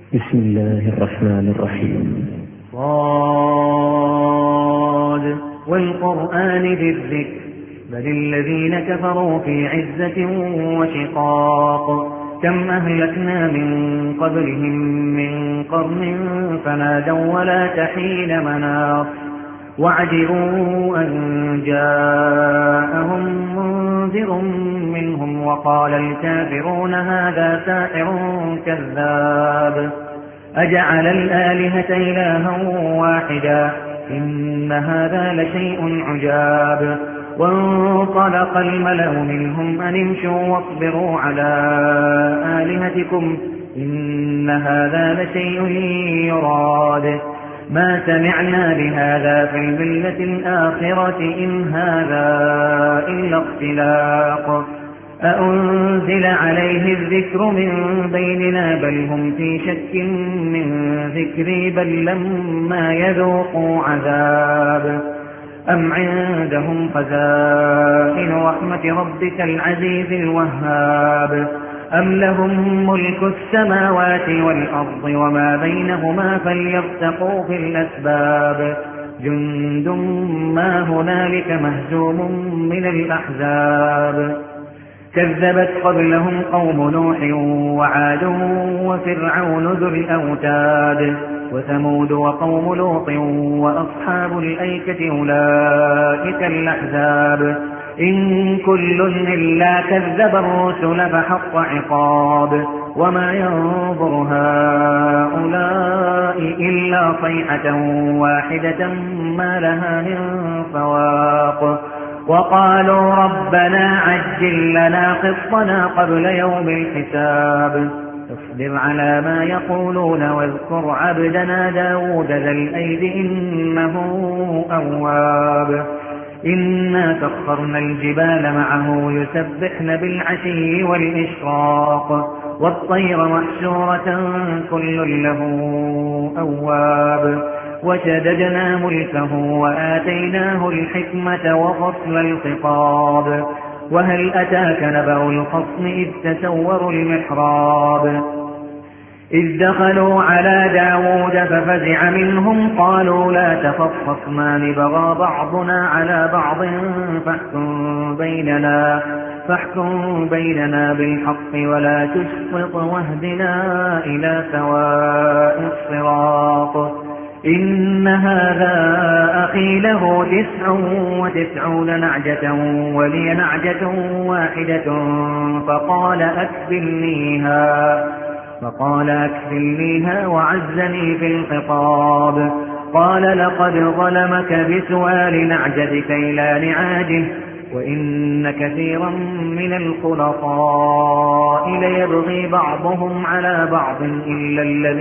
بسم الله الرحمن الرحيم. صاد والقرآن ذي الذكر بل الذين كفروا في عزة وشقاق كم أهلكنا من قبلهم من قرن فنادوا ولا تحين مناص وعجبوا أن جاءهم منذر منهم وقال الكافرون هذا ساحر كذاب أجعل الآلهة إلها واحدا إن هذا لشيء عجاب وانطلق الملأ منهم أن امشوا واصبروا على آلهتكم إن هذا لشيء يراد ما سمعنا بهذا في الملة الآخرة إن هذا إلا اختلاق أأنزل عليه الذكر من بيننا بل هم في شك من ذكري بل لما يذوقوا عذاب أم عندهم خزائن رحمة ربك العزيز الوهاب أم لهم ملك السماوات والأرض وما بينهما فليرتقوا في الأسباب جند ما هنالك مهزوم من الأحزاب كذبت قبلهم قوم نوح وعاد وفرعون ذو الأوتاد وثمود وقوم لوط وأصحاب الأيكة أولئك الأحزاب إن كل إلا كذب الرسل فحق عقاب وما ينظر هؤلاء إلا صيحة واحدة ما لها من فواق وقالوا ربنا عجل لنا قسطنا قبل يوم الحساب اصبر على ما يقولون واذكر عبدنا داود ذا الأيد إنه أواب إنا سخرنا الجبال معه يسبحن بالعشي والإشراق والطير محشورة كل له أواب وشددنا ملكه وآتيناه الحكمة وفصل الخطاب وهل أتاك نبأ الخصم إذ تسوروا المحراب إذ دخلوا على داود ففزع منهم قالوا لا تخف خصمان بغى بعضنا على بعض فاحكم بيننا بالحق ولا تشطط واهدنا إلى سواء الصراط إن هذا أخي له 99 نعجة ولي نعجة واحدة فقال أكفلنيها وعزني في الخطاب قال لقد ظلمك بسؤال نعجتك إلى نعاجه وإن كثيرا من الخلطاء ليبغي بعضهم على بعض إلا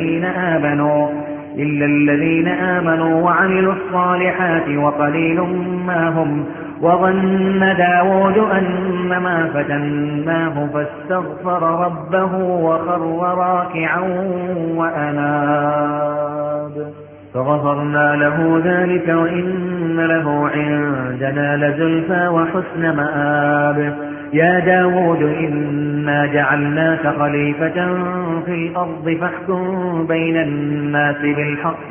الذين آمنوا وعملوا الصالحات وقليل ما هم وظن داود أنما فتناه فاستغفر ربه وخر راكعا وأناب فغفرنا له ذلك وإن له عندنا لزلفى وحسن مآب يا داود إنا جعلناك خليفة في الأرض فاحكم بين الناس بالحق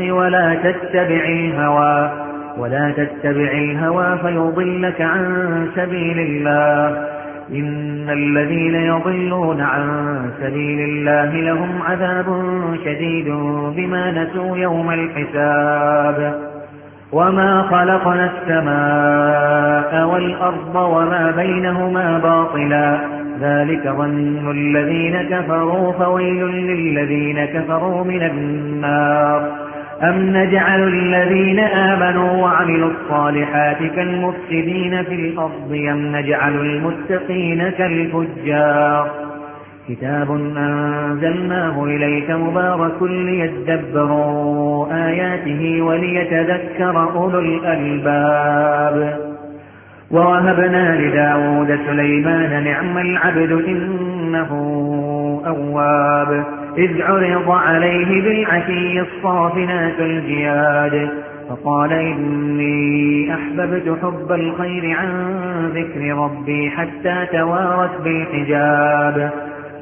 ولا تتبع الهوى فيضلك عن سبيل الله إن الذين يضلون عن سبيل الله لهم عذاب شديد بما نسوا يوم الحساب وما خلقنا السماء والأرض وما بينهما باطلا ذلك ظن الذين كفروا فويل للذين كفروا من النار أم نجعل الذين آمنوا وعملوا الصالحات كالمفسدين في الأرض أم نجعل المتقين كالفجار كتاب أنزلناه إليك مبارك ليدبروا آياته وليتذكر أولو الألباب ووهبنا لداود سليمان نعم العبد إنه أواب إذ عرض عليه بالعشي الصافنات الجياد فقال إني أحببت حب الخير عن ذكر ربي حتى توارت بالحجاب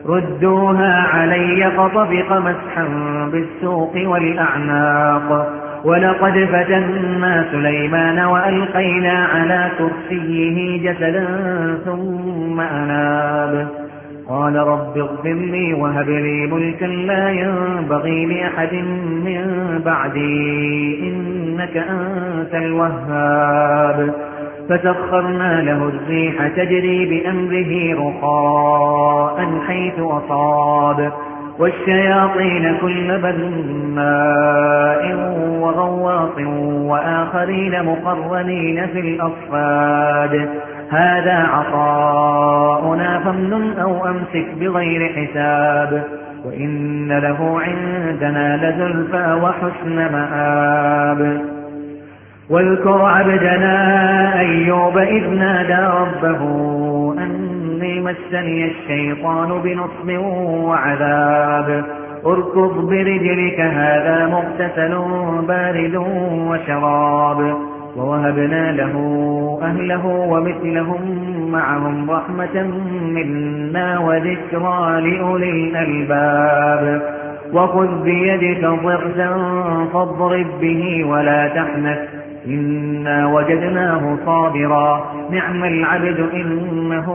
ردوها علي فطفق مسحا بالسوق والأعناق ولقد فتنا سليمان وألقينا على كرسيه جسدا ثم أناب قال رب اغفر لي وهب لي ملكا لا ينبغي لأحد من بعدي إنك أنت الوهاب فسخرنا له الريح تجري بأمره رخاء حيث أصاب والشياطين كل بناء وغواص وآخرين مقرنين في الأصفاد هذا عطاؤنا فامنن أو أمسك بغير حساب وإن له عندنا لزلفى وحسن مآب واذكر عبدنا أيوب إذ نادى ربه أني مسني الشيطان بنصب وعذاب اركض برجلك هذا مغتسل بارد وشراب ووهبنا له أهله ومثلهم معهم رحمة منا وذكرى لأولي الألباب وخذ بيدك ضغثا فاضرب به ولا تحنث إنا وجدناه صابرا نعم العبد إنه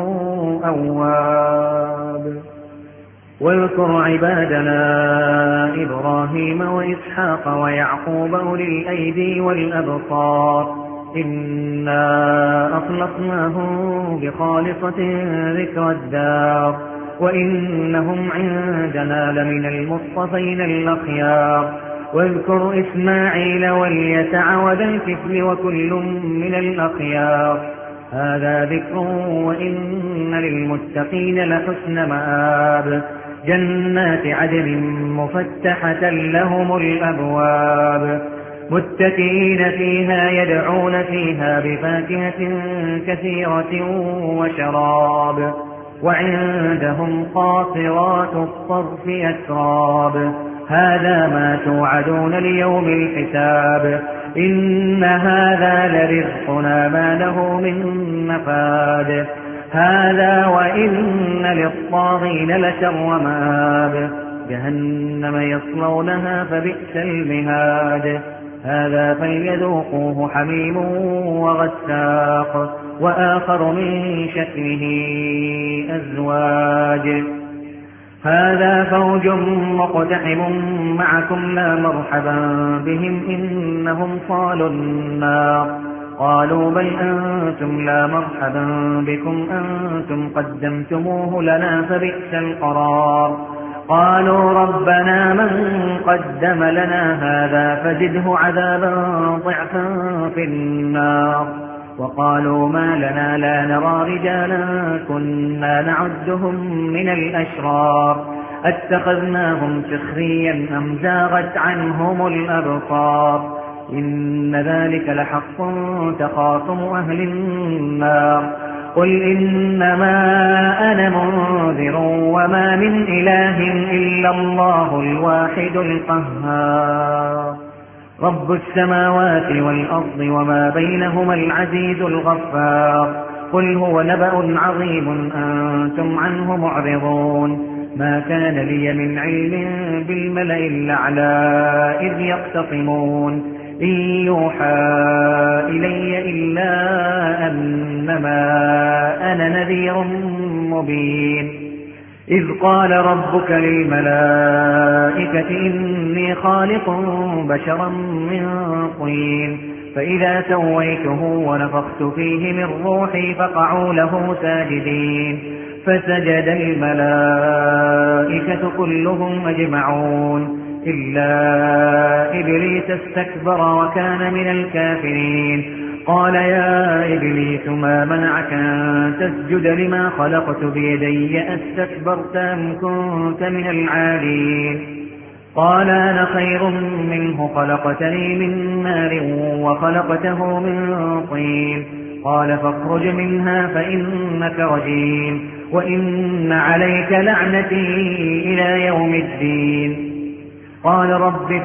أواب واذكر عبادنا إبراهيم وإسحاق ويعقوب أولي الأيدي والأبصار إنا أخلصناهم بخالصة ذكر الدار وإنهم عندنا لمن المصطفين الأخيار واذكر إسماعيل واليسع وذا الكفل وكل من الأخيار هذا ذكر وإن للمتقين لحسن مآب جنات عدن مفتحة لهم الأبواب متكئين فيها يدعون فيها بفاكهة كثيرة وشراب وعندهم قاصرات الطرف أتراب هذا ما توعدون ليوم الحساب إن هذا لرزقنا ما له من نفاد هذا وإن للطاغين لشر مآب جهنم يصلونها فبئس المهاد هذا فليذوقوه حميم وغساق وآخر من شكله أزواج هذا فوج مقتحم معكم لا مرحبا بهم إنهم صالوا النار قالوا بل أنتم لا مرحبا بكم أنتم قدمتموه لنا فبئس القرار قالوا ربنا من قدم لنا هذا فزده عذابا ضعفا في النار وقالوا ما لنا لا نرى رجالا كنا نعدهم من الأشرار اتخذناهم سخريا أم زاغت عنهم الأبصار إن ذلك لحق تخاصم أهل النار قل إنما أنا منذر وما من إله إلا الله الواحد القهار رب السماوات والأرض وما بينهما العزيز الغفار قل هو نبأ عظيم أنتم عنه معرضون ما كان لي من علم بالملأ الأعلى إذ يختصمون إن يوحى إلي إلا أنما أنا نذير مبين إذ قال ربك للملائكة إني خالق بشرا من طين فإذا سويته ونفخت فيه من روحي فقعوا له ساجدين فسجد الملائكة كلهم أجمعون إلا إبليس استكبر وكان من الكافرين قال يا إبليس ما منعك أن تسجد لما خلقت بيدي أستكبرت أم كنت من العالين قال أنا خير منه خلقتني من نار وخلقته من طين قال فاخرج منها فإنك رجيم وإن عليك لعنتي إلى يوم الدين قال رب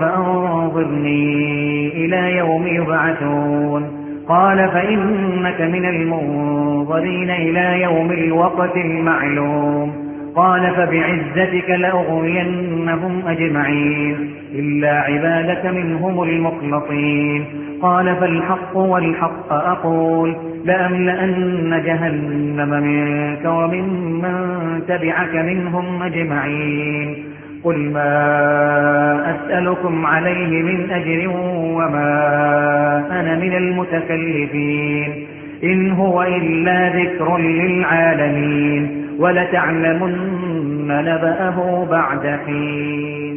فأنظرني إلى يوم يبعثون قال فإنك من المنظرين إلى يوم الوقت المعلوم قال فبعزتك لأغوينهم أجمعين إلا عبادك منهم المخلصين قال فالحق والحق أقول لأملأن جهنم منك وممن تبعك منهم أجمعين قل ما أسألكم عليه من أجر وما أنا من المتكلفين إن هو إلا ذكر للعالمين ولتعلمن نبأه بعد حين